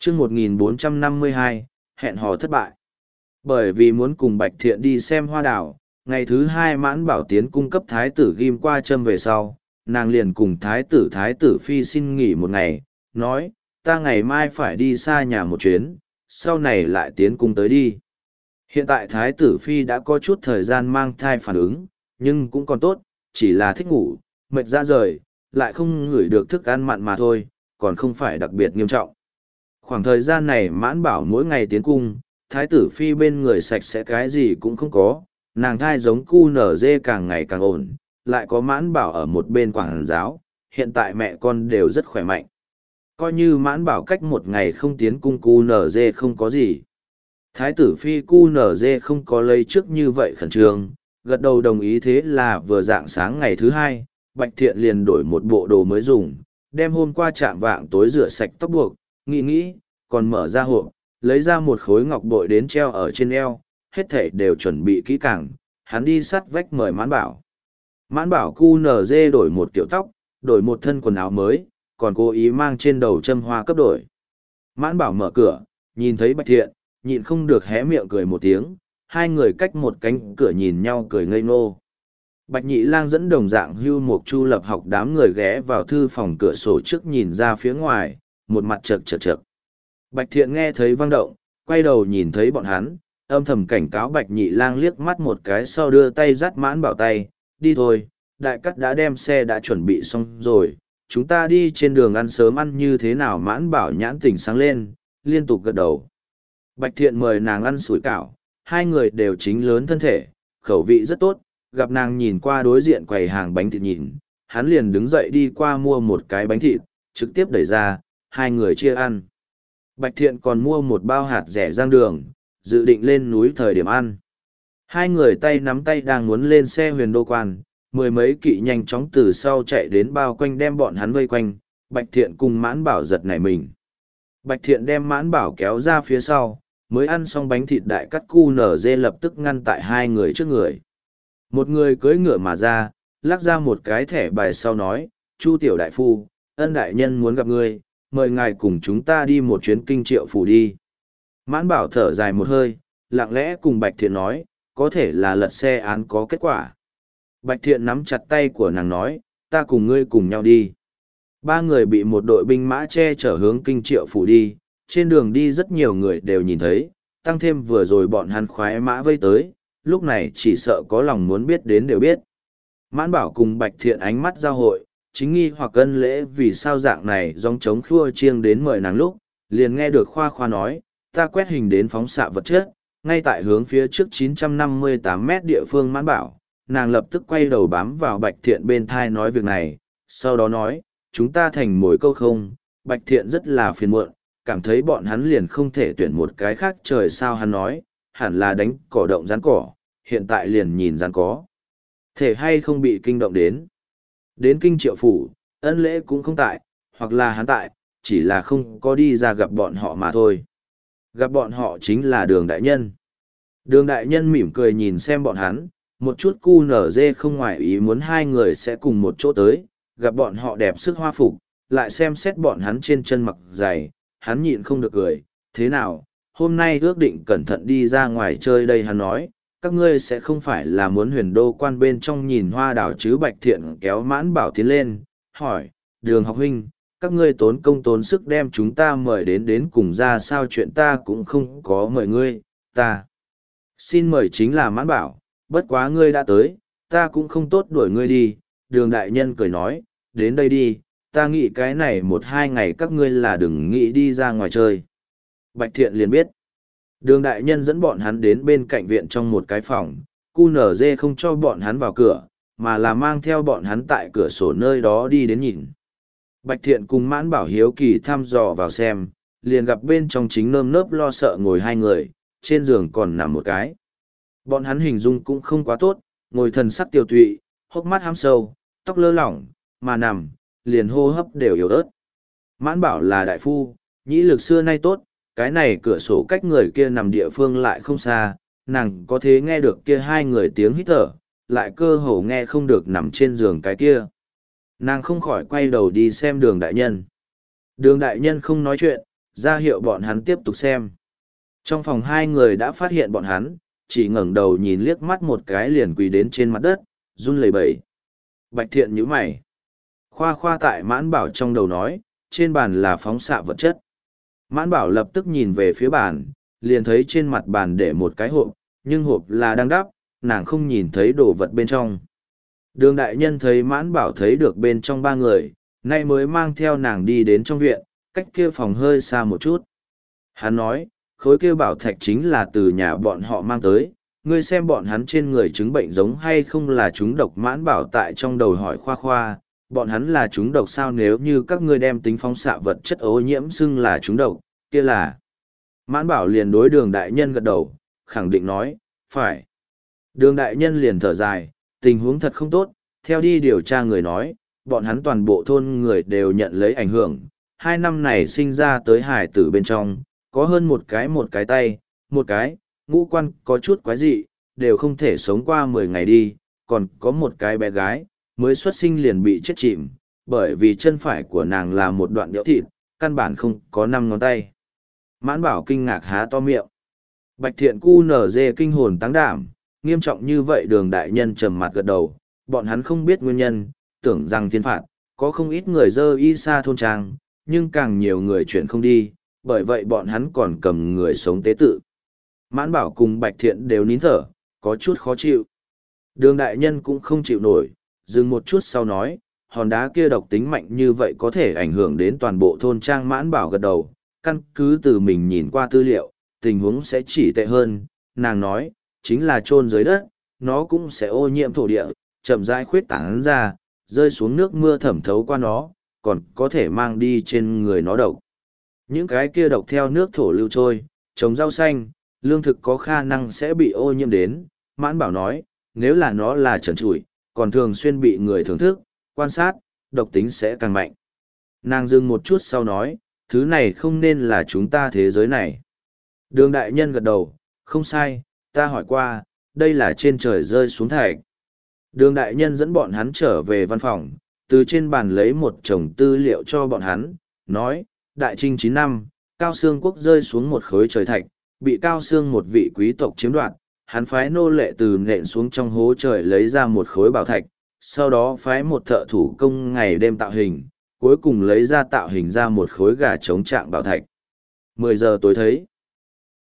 chương 1452, hẹn hò thất bại. Bởi vì muốn cùng Bạch Thiện đi xem hoa đào, ngày thứ hai Mãn Bảo tiến cung cấp thái tử ghim qua châm về sau, nàng liền cùng thái tử phi xin nghỉ một ngày, nói, ta ngày mai phải đi xa nhà một chuyến, sau này lại tiến cung tới đi. Hiện tại thái tử phi đã có chút thời gian mang thai phản ứng, nhưng cũng còn tốt, chỉ là thích ngủ, mệt ra rời, lại không ngửi được thức ăn mặn mà thôi, còn không phải đặc biệt nghiêm trọng. Khoảng thời gian này Mãn Bảo mỗi ngày tiến cung, thái tử phi bên người sạch sẽ cái gì cũng không có, nàng thai giống cu nở dê càng ngày càng ổn, lại có Mãn Bảo ở một bên quảng giáo, hiện tại mẹ con đều rất khỏe mạnh. Coi như Mãn Bảo cách một ngày không tiến cung cu nở dê không có gì. Thái tử phi cu nở dê không có lấy trước như vậy khẩn trương, gật đầu đồng ý. Thế là vừa dạng sáng ngày thứ hai, Bạch Thiện liền đổi một bộ đồ mới dùng, đem hôm qua chạm vạng tối rửa sạch tóc buộc, nghĩ, còn mở ra hộp, lấy ra một khối ngọc bội đến treo ở trên eo, hết thảy đều chuẩn bị kỹ càng, hắn đi sắt vách mời Mãn Bảo. Mãn Bảo cu nở dê đổi một kiểu tóc, đổi một thân quần áo mới, còn cố ý mang trên đầu châm hoa cấp đổi. Mãn Bảo mở cửa, nhìn thấy Bạch Thiện, nhịn không được hé miệng cười một tiếng, hai người cách một cánh cửa nhìn nhau cười ngây ngô. Bạch Nhị Lang dẫn đồng dạng Hưu Mộc Chu Lập học đám người ghé vào thư phòng cửa sổ trước nhìn ra phía ngoài, một mặt chật. Bạch Thiện nghe thấy vang động, quay đầu nhìn thấy bọn hắn, âm thầm cảnh cáo Bạch Nhị Lang liếc mắt một cái sau đưa tay dắt Mãn Bảo tay, đi thôi, đại cắt đã đem xe đã chuẩn bị xong rồi, chúng ta đi trên đường ăn sớm ăn như thế nào. Mãn Bảo nhãn tỉnh sáng lên, liên tục gật đầu. Bạch Thiện mời nàng ăn sủi cảo, hai người đều chính lớn thân thể, khẩu vị rất tốt, gặp nàng nhìn qua đối diện quầy hàng bánh thịt nhìn, hắn liền đứng dậy đi qua mua một cái bánh thịt, trực tiếp đẩy ra, hai người chia ăn. Bạch Thiện còn mua một bao hạt rẻ rang đường, dự định lên núi thời điểm ăn. Hai người tay nắm tay đang muốn lên xe Huyền Đô Quan, mười mấy kỵ nhanh chóng từ sau chạy đến bao quanh đem bọn hắn vây quanh, Bạch Thiện cùng Mãn Bảo giật nảy mình. Bạch Thiện đem Mãn Bảo kéo ra phía sau, mới ăn xong bánh thịt đại cắt cu nở dê lập tức ngăn tại hai người trước người. Một người cưỡi ngựa mà ra, lắc ra một cái thẻ bài sau nói, Chu tiểu đại phu, Ân đại nhân muốn gặp ngươi, mời ngài cùng chúng ta đi một chuyến Kinh Triệu phủ đi. Mãn Bảo thở dài một hơi, lặng lẽ cùng Bạch Thiện nói, có thể là lật xe án có kết quả. Bạch Thiện nắm chặt tay của nàng nói, ta cùng ngươi cùng nhau đi. Ba người bị một đội binh mã che chở hướng Kinh Triệu phủ đi, trên đường đi rất nhiều người đều nhìn thấy, tăng thêm vừa rồi bọn hắn khoái mã vây tới, lúc này chỉ sợ có lòng muốn biết đến đều biết. Mãn Bảo cùng Bạch Thiện ánh mắt giao hội, chính nghi hoặc ân lễ vì sao dạng này dòng trống khua chiêng đến mời nàng lúc, liền nghe được khoa khoa nói, ta quét hình đến phóng xạ vật chất, ngay tại hướng phía trước 958 mét địa phương. Mãn Bảo, nàng lập tức quay đầu bám vào Bạch Thiện bên thai nói việc này, sau đó nói, chúng ta thành mồi câu không. Bạch Thiện rất là phiền muộn, cảm thấy bọn hắn liền không thể tuyển một cái khác trời sao. Hắn nói, hẳn là đánh cỏ động rắn cỏ, hiện tại liền nhìn rắn có thể hay không bị kinh động đến. Đến Kinh Triệu phủ, Ân lễ cũng không tại, hoặc là hắn tại, chỉ là không có đi ra gặp bọn họ mà thôi. Gặp bọn họ chính là Đường đại nhân. Đường đại nhân mỉm cười nhìn xem bọn hắn, một chút cu nở dê không ngoài ý muốn hai người sẽ cùng một chỗ tới, gặp bọn họ đẹp sức hoa phục, lại xem xét bọn hắn trên chân mặc giày, hắn nhịn không được cười, thế nào, hôm nay ước định cẩn thận đi ra ngoài chơi đây. Hắn nói, các ngươi sẽ không phải là muốn Huyền Đô Quan bên trong nhìn hoa đào chứ. Bạch Thiện kéo Mãn Bảo tiến lên, hỏi, Đường học huynh, các ngươi tốn công tốn sức đem chúng ta mời đến cùng ra sao, chuyện ta cũng không có mời ngươi, ta xin mời chính là Mãn Bảo, bất quá ngươi đã tới, ta cũng không tốt đuổi ngươi đi. Đường đại nhân cười nói, đến đây đi, ta nghĩ cái này 1-2 ngày các ngươi là đừng nghĩ đi ra ngoài chơi. Bạch Thiện liền biết. Đường đại nhân dẫn bọn hắn đến bên cạnh viện trong một cái phòng, cu nở dê không cho bọn hắn vào cửa, mà là mang theo bọn hắn tại cửa sổ nơi đó đi đến nhìn. Bạch Thiện cùng Mãn Bảo hiếu kỳ thăm dò vào xem, liền gặp bên trong chính nơm nớp lo sợ ngồi hai người, trên giường còn nằm một cái. Bọn hắn hình dung cũng không quá tốt, ngồi thần sắc tiêu tụy, hốc mắt hám sâu, tóc lơ lỏng, mà nằm, liền hô hấp đều yếu ớt. Mãn Bảo là đại phu, nhĩ lực xưa nay tốt, cái này cửa sổ cách người kia nằm địa phương lại không xa, nàng có thể nghe được kia hai người tiếng hít thở, lại cơ hồ nghe không được nằm trên giường cái kia. Nàng không khỏi quay đầu đi xem Đường đại nhân. Đường đại nhân không nói chuyện, ra hiệu bọn hắn tiếp tục xem. Trong phòng hai người đã phát hiện bọn hắn, chỉ ngẩng đầu nhìn liếc mắt một cái liền quỳ đến trên mặt đất, run lẩy bẩy. Bạch Thiện nhíu mày. Khoa khoa tại Mãn Bảo trong đầu nói, trên bàn là phóng xạ vật chất. Mãn Bảo lập tức nhìn về phía bàn, liền thấy trên mặt bàn để một cái hộp, nhưng hộp là đang đắp, nàng không nhìn thấy đồ vật bên trong. Đường đại nhân thấy Mãn Bảo thấy được bên trong ba người, nay mới mang theo nàng đi đến trong viện, cách kia phòng hơi xa một chút. Hắn nói, khối kia bảo thạch chính là từ nhà bọn họ mang tới, ngươi xem bọn hắn trên người chứng bệnh giống hay không là chúng độc. Mãn Bảo tại trong đầu hỏi khoa khoa, bọn hắn là chúng độc sao? Nếu như các ngươi đem tính phóng xạ vật chất ô nhiễm xưng là chúng độc, kia là. Mãn Bảo liền đối đường đại nhân gật đầu, khẳng định nói, phải. Đường đại nhân liền thở dài, tình huống thật không tốt, theo đi điều tra người nói, bọn hắn toàn bộ thôn người đều nhận lấy ảnh hưởng. 2 năm này sinh ra tới hải tử bên trong, có hơn một cái tay, một cái, ngũ quan có chút quái dị, đều không thể sống qua 10 ngày đi, còn có một cái bé gái, mới xuất sinh liền bị chết chìm, bởi vì chân phải của nàng là một đoạn đẽo thịt, căn bản không có 5 ngón tay. Mãn Bảo kinh ngạc há to miệng. Bạch Thiện cu nở dê kinh hồn táng đảm, nghiêm trọng như vậy. Đường đại nhân trầm mặt gật đầu, bọn hắn không biết nguyên nhân, tưởng rằng thiên phạt, có không ít người dơ y xa thôn trang, nhưng càng nhiều người chuyển không đi, bởi vậy bọn hắn còn cầm người sống tế tự. Mãn Bảo cùng Bạch Thiện đều nín thở, có chút khó chịu. Đường đại nhân cũng không chịu nổi, dừng một chút sau nói, hòn đá kia độc tính mạnh như vậy có thể ảnh hưởng đến toàn bộ thôn trang. Mãn Bảo gật đầu, căn cứ từ mình nhìn qua tư liệu, tình huống sẽ chỉ tệ hơn. Nàng nói, chính là chôn dưới đất, nó cũng sẽ ô nhiễm thổ địa, chậm rãi khuyết tán ra, rơi xuống nước mưa thẩm thấu qua nó, còn có thể mang đi trên người nó độc. Những cái kia độc theo nước thổ lưu trôi, trồng rau xanh, lương thực có khả năng sẽ bị ô nhiễm đến. Mãn Bảo nói, nếu là nó là trần trụi, còn thường xuyên bị người thưởng thức, quan sát, độc tính sẽ càng mạnh. Nàng dừng một chút sau nói, thứ này không nên là chúng ta thế giới này. Đường đại nhân gật đầu, không sai, ta hỏi qua, đây là trên trời rơi xuống thạch. Đường đại nhân dẫn bọn hắn trở về văn phòng, từ trên bàn lấy một chồng tư liệu cho bọn hắn, nói, đại trinh 9 năm, Cao Xương quốc rơi xuống một khối trời thạch, bị Cao Xương một vị quý tộc chiếm đoạt, hắn phái nô lệ từ nện xuống trong hố trời lấy ra một khối bảo thạch, sau đó phái một thợ thủ công ngày đêm tạo hình, cuối cùng lấy ra tạo hình ra một khối gà trống trạng bảo thạch. 10 giờ tối thấy.